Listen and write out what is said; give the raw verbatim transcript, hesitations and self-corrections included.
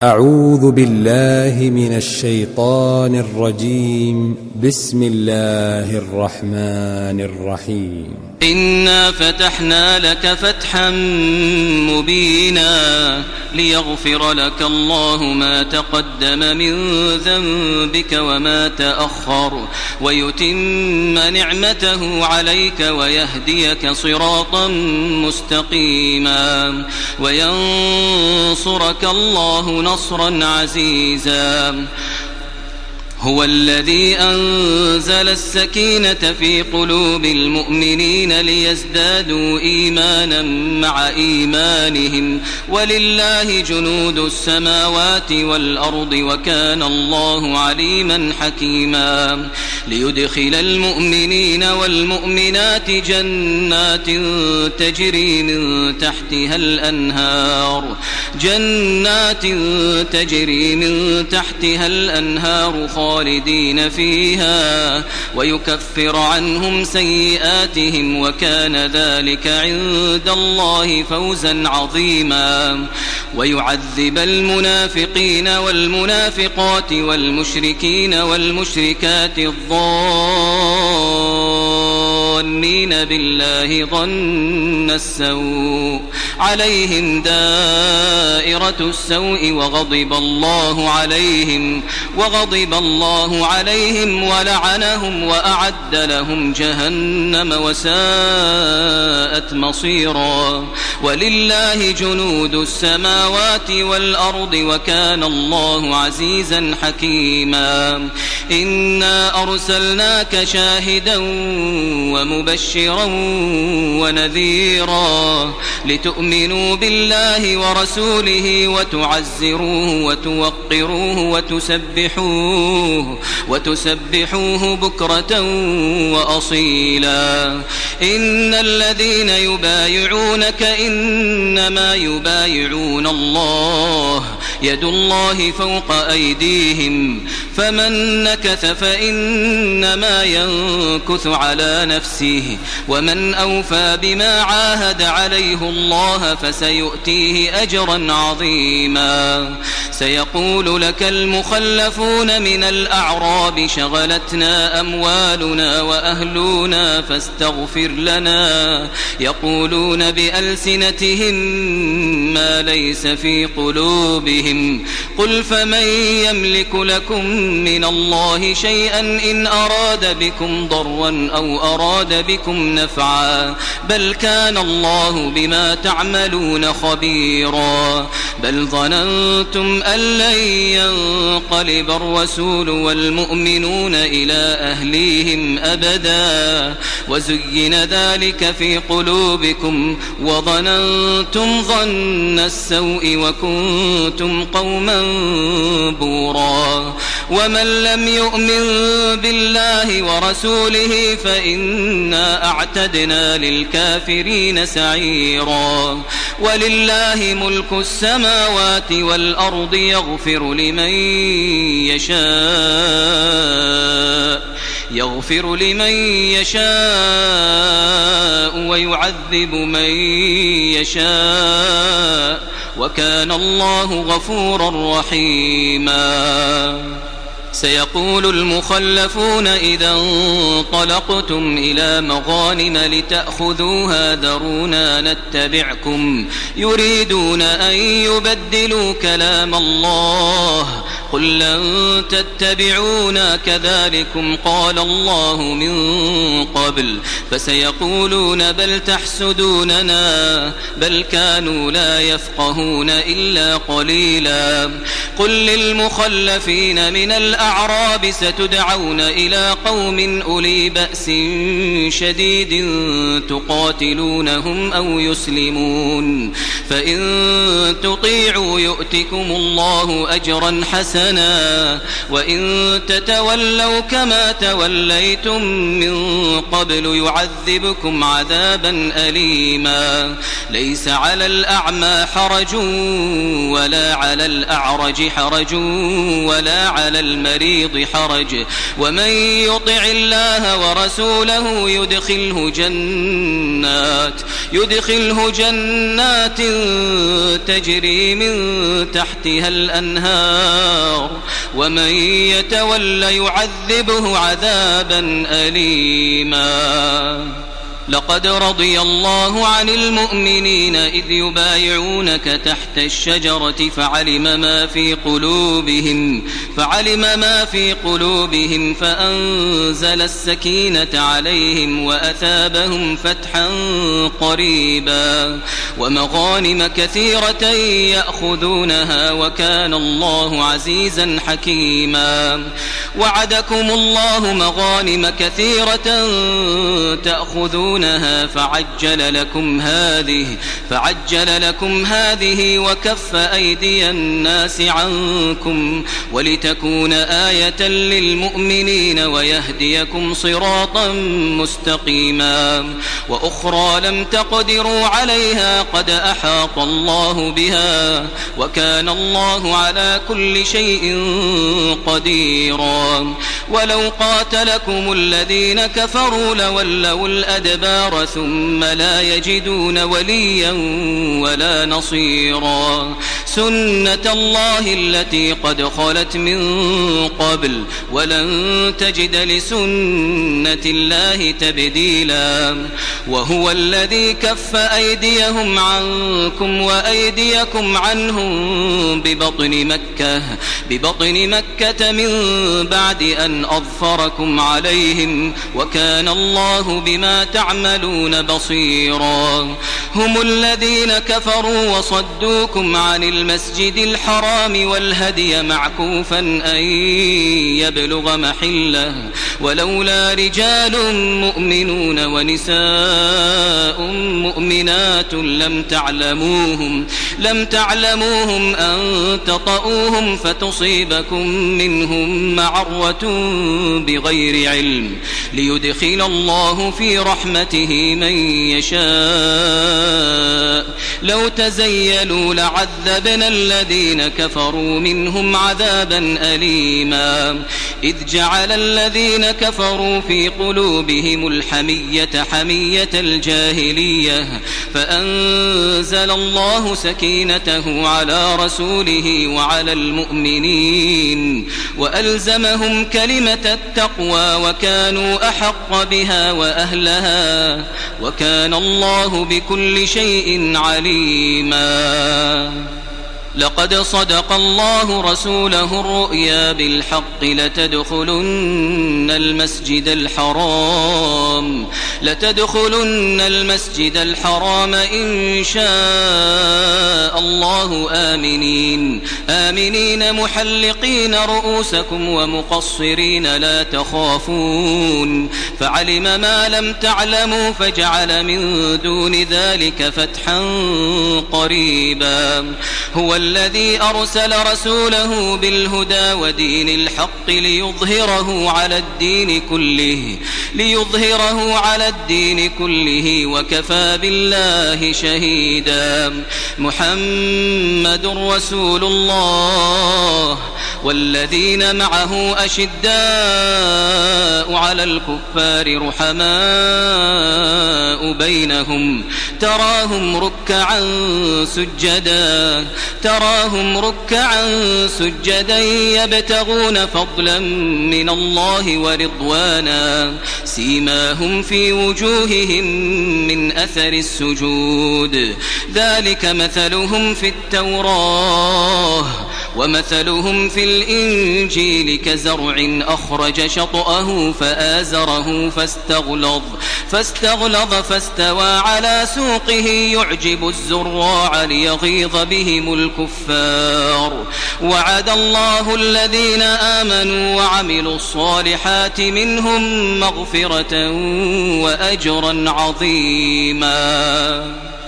أعوذ بالله من الشيطان الرجيم. بسم الله الرحمن الرحيم. إنا فتحنا لك فتحا مبينا ليغفر لك الله ما تقدم من ذنبك وما تأخر ويتم نعمته عليك ويهديك صراطا مستقيما وينصرك الله نصرا عزيزا. هو الذي أنزل السكينة في قلوب المؤمنين ليزدادوا إيمانا مع إيمانهم ولله جنود السماوات والأرض وكان الله عليما حكيما. ليدخل المؤمنين والمؤمنات جنات تجري من تحتها الأنهار جنات تجري من تحتها الأنهار خالدين فيها ويكفر عنهم سيئاتهم وكان ذلك عند الله فوزا عظيما. ويعذب المنافقين والمنافقات والمشركين والمشركات الظانين بالله ظن السوء عليهم دائرة السوء وغضب الله عليهم وغضب الله عليهم ولعنهم وأعد لهم جهنم وساءت مصيرا. ولله جنود السماوات والأرض وكان الله عزيزا حكيما. إنا أرسلناك شاهدا ومبشرا ونذيرا لتؤمنوا بالله ورسوله وتعزروه وتوقروه وتسبحوه وتسبحوه بكرة وأصيلا. إن الذين يبايعونك إنما يبايعون الله يد الله فوق أيديهم فمن نكث فإنما ينكث على نفسه ومن أوفى بما عاهد عليه الله فسيؤتيه أجرا عظيما. سيقول لك المخلفون من الأعراب شغلتنا أموالنا وأهلنا فاستغفر لنا يقولون بألسنتهم ما ليس في قلوبهم قل فمن يملك لكم من الله شيئا إن أراد بكم ضرا أو أراد بكم نفعا بل كان الله بما تعملون خبيرا. بل ظننتم أن لن ينقلب الرسول والمؤمنون إلى أهليهم أبدا وزين ذلك في قلوبكم وظننتم ظن السوء وكنتم قوما بورا. ومن لم يؤمن بالله ورسوله فإنا أعتدنا للكافرين سعيرا. ولله ملك السماوات والأرض يغفر لمن يشاء يغفر لمن يشاء ويعذب من يشاء وكان الله غفورا رحيما. سيقول المخلفون إذا انطلقتم إلى مغانم لتأخذوها ذرونا نتبعكم يريدون أن يبدلوا كلام الله قل لن تتبعونا كذلكم قال الله من قبل فسيقولون بل تحسدوننا بل كانوا لا يفقهون إلا قليلا. قل للمخلفين من الأعراب ستدعون إلى قوم أولي بأس شديد تقاتلونهم أو يسلمون فإن تطيعوا يؤتكم الله أجرا حسنا إلهنا وإن تتولوا كما توليتم من قبل يعذبكم عذابا أليما ليس على الأعمى حرج ولا على الأعرج حرج ولا على المريض حرج ومن يطع الله ورسوله يدخله جنات يدخله جنات تجري من تحتها الأنهار ومن يتولى يعذبه عذابا أليما لقد رضي الله عن المؤمنين إذ يبايعونك تحت الشجرة فعلم ما في قلوبهم فعلم ما في قلوبهم فأنزل السكينة عليهم وأثابهم فتحا قريبا ومغانم كثيرة يأخذونها وكان الله عزيزا حكيما وعدكم الله مغانم كثيرة تأخذونها فعجل لكم هذه فعجل لكم هذه وكف أيدي الناس عنكم ولتكون آية للمؤمنين ويهديكم صراطا مستقيما وأخرى لم تقدروا عليها قد أحاط الله بها وكان الله على كل شيء قديرا ولو قاتلكم الذين كفروا لولوا الأدبار ثم لا يجدون وليا ولا نصيرا سنة الله التي قد خلت من قبل ولن تجد لسنة الله تبديلا وهو الذي كف أيديهم عنكم وأيديكم عنهم ببطن مكة ببطن مكة من بعد أن أظفركم عليهم وكان الله بما تعملون بصيرا هم الذين كفروا وصدوكم عن المسجد الحرام والهدي معكوفا أن يبلغ محله ولولا رجال مؤمنون ونساء مؤمنات لم تعلموهم لم تعلموهم أن تطؤوهم فتصيبكم منهم معرة بغير علم ليدخل الله في رحمته من يشاء لو تزيلوا لعذبنا الذين كفروا منهم عذابا أليما إذ جعل الذين كفروا في قلوبهم الحمية حمية الجاهلية فأنزل الله سكينته على رسوله وعلى المؤمنين وألزمهم كلمة التقوى وكانوا أحق بها وأهلها وكان الله بكل شيء عليما لقد صدق الله رسوله الرؤيا بالحق لتدخلن المسجد الحرام لتدخلن المسجد الحرام إن شاء الله آمنين آمنين محلقين رؤوسكم ومقصرين لا تخافون فعلم ما لم تعلموا فجعل من دون ذلك فتحا قريبا هو الذي أرسل رسوله بالهدى ودين الحق ليظهره على الدين كله ليظهره على الدين كله وكفى بالله شهيدا محمد رسول الله والذين معه أشداء على الكفار رحماء بينهم تراهم ركعا سجدا تراهم ركعا سجدا يبتغون فضلا من الله ورضوانا سيماهم في وجوههم من أثر السجود ذلك مثلهم في التوراة ومثلهم في الإنجيل كزرع أخرج شطأه فآزره فاستغلظ فاستغلظ فاستوى على سوقه يعجب الزراع ليغيظ بهم الكفار وعد الله الذين آمنوا وعملوا الصالحات منهم مغفرة وأجرا عظيما.